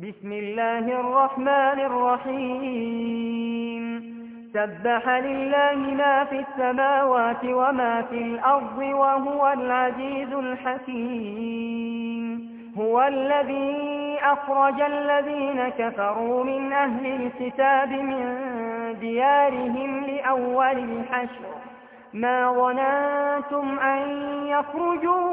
بسم الله الرحمن الرحيم سبح لله ما في السماوات وما في الأرض وهو العزيز الحكيم هو الذي أخرج الذين كفروا من أهل الكتاب من ديارهم لأول الحشر ما ظننتم أن يخرجوا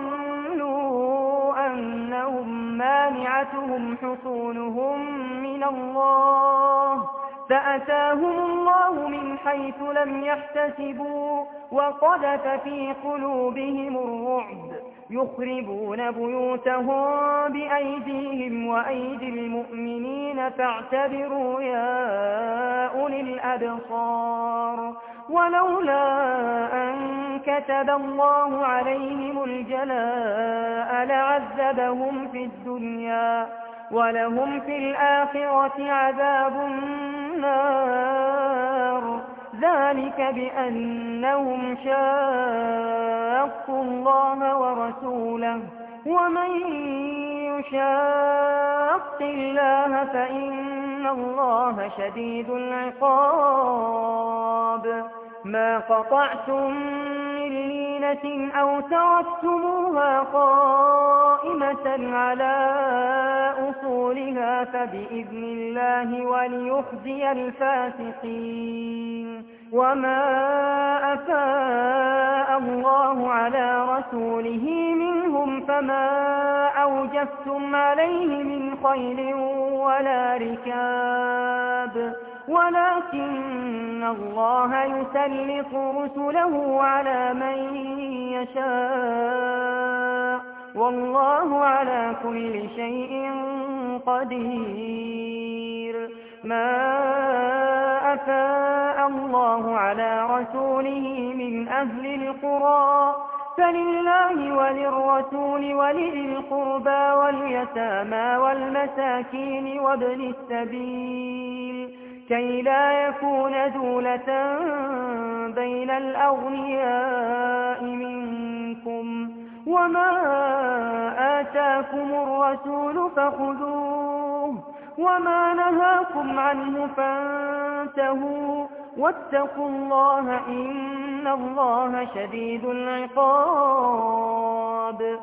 وظنوا أنهم مانعتهم حصونهم من الله فأتاهم الله من حيث لم يحتسبوا وقذف في قلوبهم الرعب يخربون بيوتهم بأيديهم وأيدي المؤمنين فاعتبروا يا أولي الأبصار ولولا أن كتب الله عليهم الجلاء لعذبهم في الدنيا ولهم في الآخرة عذاب النار ذلك بأنهم شاقوا الله ورسوله ومن يشاق الله فإن الله شديد العقاب ما قطعتم من لينة أو تركتموها قائمة على أصولها فبإذن الله وليخزي الفاسقين وما أفاء الله على رسوله منهم فما أوجفتم عليه من خيل ولا ركاب ولكن الله يسلط رسله على من يشاء والله على كل شيء قدير ما أفاء الله على رسوله من أهل القرى فلله وللرسول ولذي القربى واليتامى والمساكين وابن السبيل كي لا يكون دولة بين الأغنياء منكم وما آتاكم الرسول فخذوه وما نهاكم عنه فانتهوا واتقوا الله إن الله شديد العقاب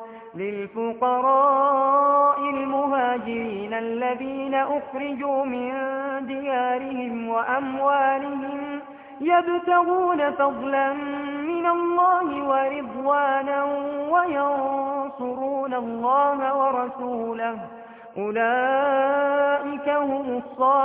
للفقراء المهاجرين الذين أخرجوا من ديارهم وأموالهم يبتغون فضلا من الله ورضوانا وينصرون الله ورسوله أولئك هم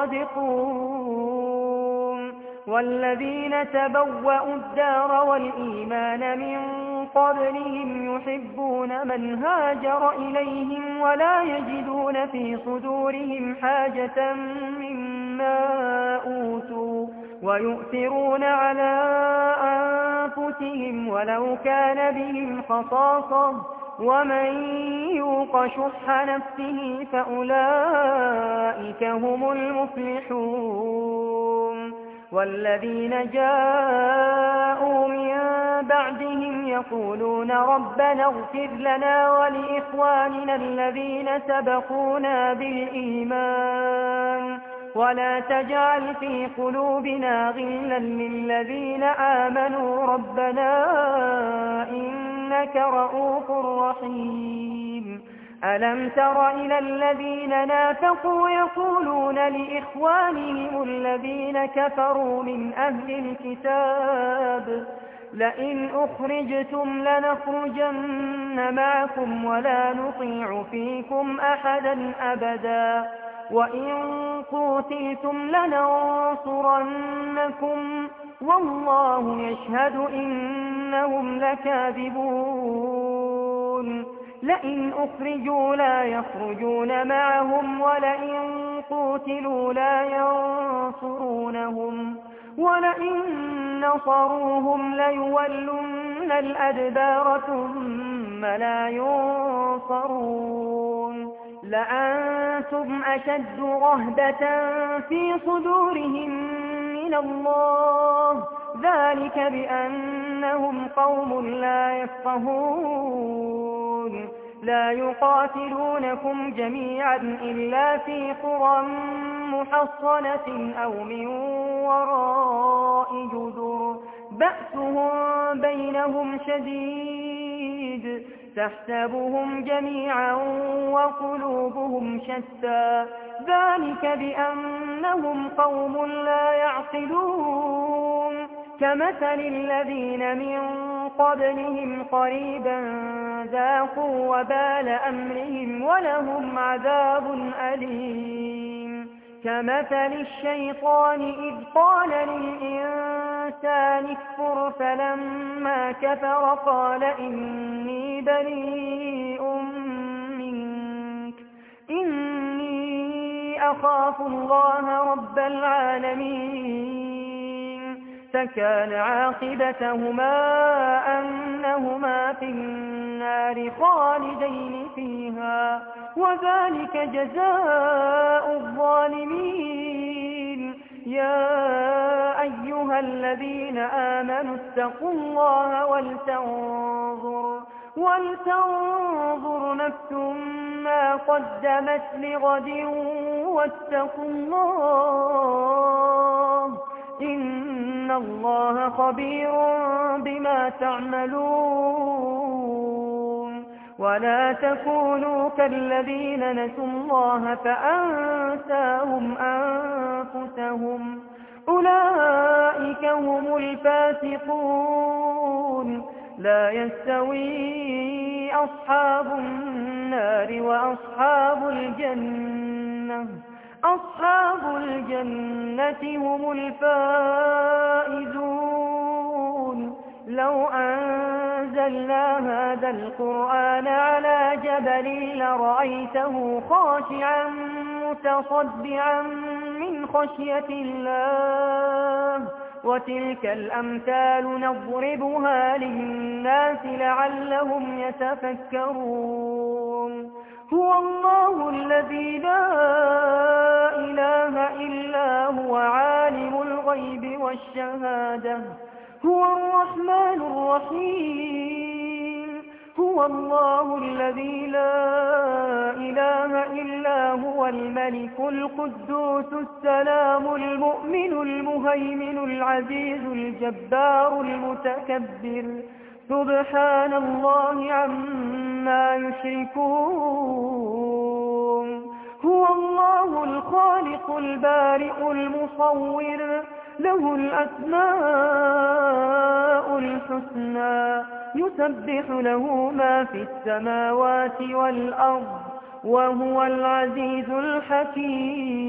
الصادقون والذين تبوأوا الدار والإيمان من قبلهم يحبون من هاجر إليهم ولا يجدون في صدورهم حاجة مما أوتوا ويؤثرون على أنفسهم ولو كان بهم خصاصة ومن يوق شح نفسه فأولئك هم المفلحون والذين جاءوا من بعدهم يقولون ربنا اغفر لنا ولإخواننا الذين سبقونا بالإيمان ولا تجعل في قلوبنا غلا للذين آمنوا ربنا إنك رؤوف رحيم ألم تر إلى الذين نافقوا يقولون لإخوانهم الذين كفروا من أهل الكتاب لئن أخرجتم لنخرجن معكم ولا نطيع فيكم أحدا أبدا وإن قوتلتم لننصرنكم والله يشهد إنهم لكاذبون لئن أخرجوا لا يخرجون معهم ولئن قوتلوا لا ينصرونهم ولئن نصروهم ليولن الأدبار ثم لا ينصرون لأنتم أشد رهبة في صدورهم من الله ذلك بأنهم قوم لا يفقهون لا يقاتلونكم جميعا إلا في قرى محصنة أو من وراء جدر بأسهم بينهم شديد تحسبهم جميعا وقلوبهم شتى ذلك بأنهم قوم لا يعقلون كمثل الذين من قبلهم قريبا ذاقوا وبال أمرهم ولهم عذاب أليم كمثل الشيطان إذ قال للإنسان اكفر فلما كفر قال إني بريء منك إني أخاف الله رب العالمين فكان عاقبتهما أنهما في النار خالدين فيها وذلك جزاء الظالمين يا أيها الذين آمنوا اتقوا الله ولتنظر نفس ما قدمت لغد واتقوا الله إن الله خبير بما تعملون ولا تكونوا كالذين نسوا الله فأنساهم أنفسهم أولئك هم الفاسقون لا يستوي أصحاب النار وأصحاب الجنة أصحاب الجنة هم الفائزون لو أنزلنا هذا القرآن على جبل لرأيته خاشعا متصدعا من خشية الله وتلك الأمثال نضربها للناس لعلهم يتفكرون هو الله الذي لا إله إلا هو عالم الغيب والشهادة هو الرحمن الرحيم هو الله الذي لا إله إلا هو الملك القدوس السلام المؤمن المهيمن العزيز الجبار المتكبر سبحان الله عما يشركون هو الله الخالق البارئ المصور له الأسماء الحسنى يسبح له ما في السماوات والأرض وهو العزيز الحكيم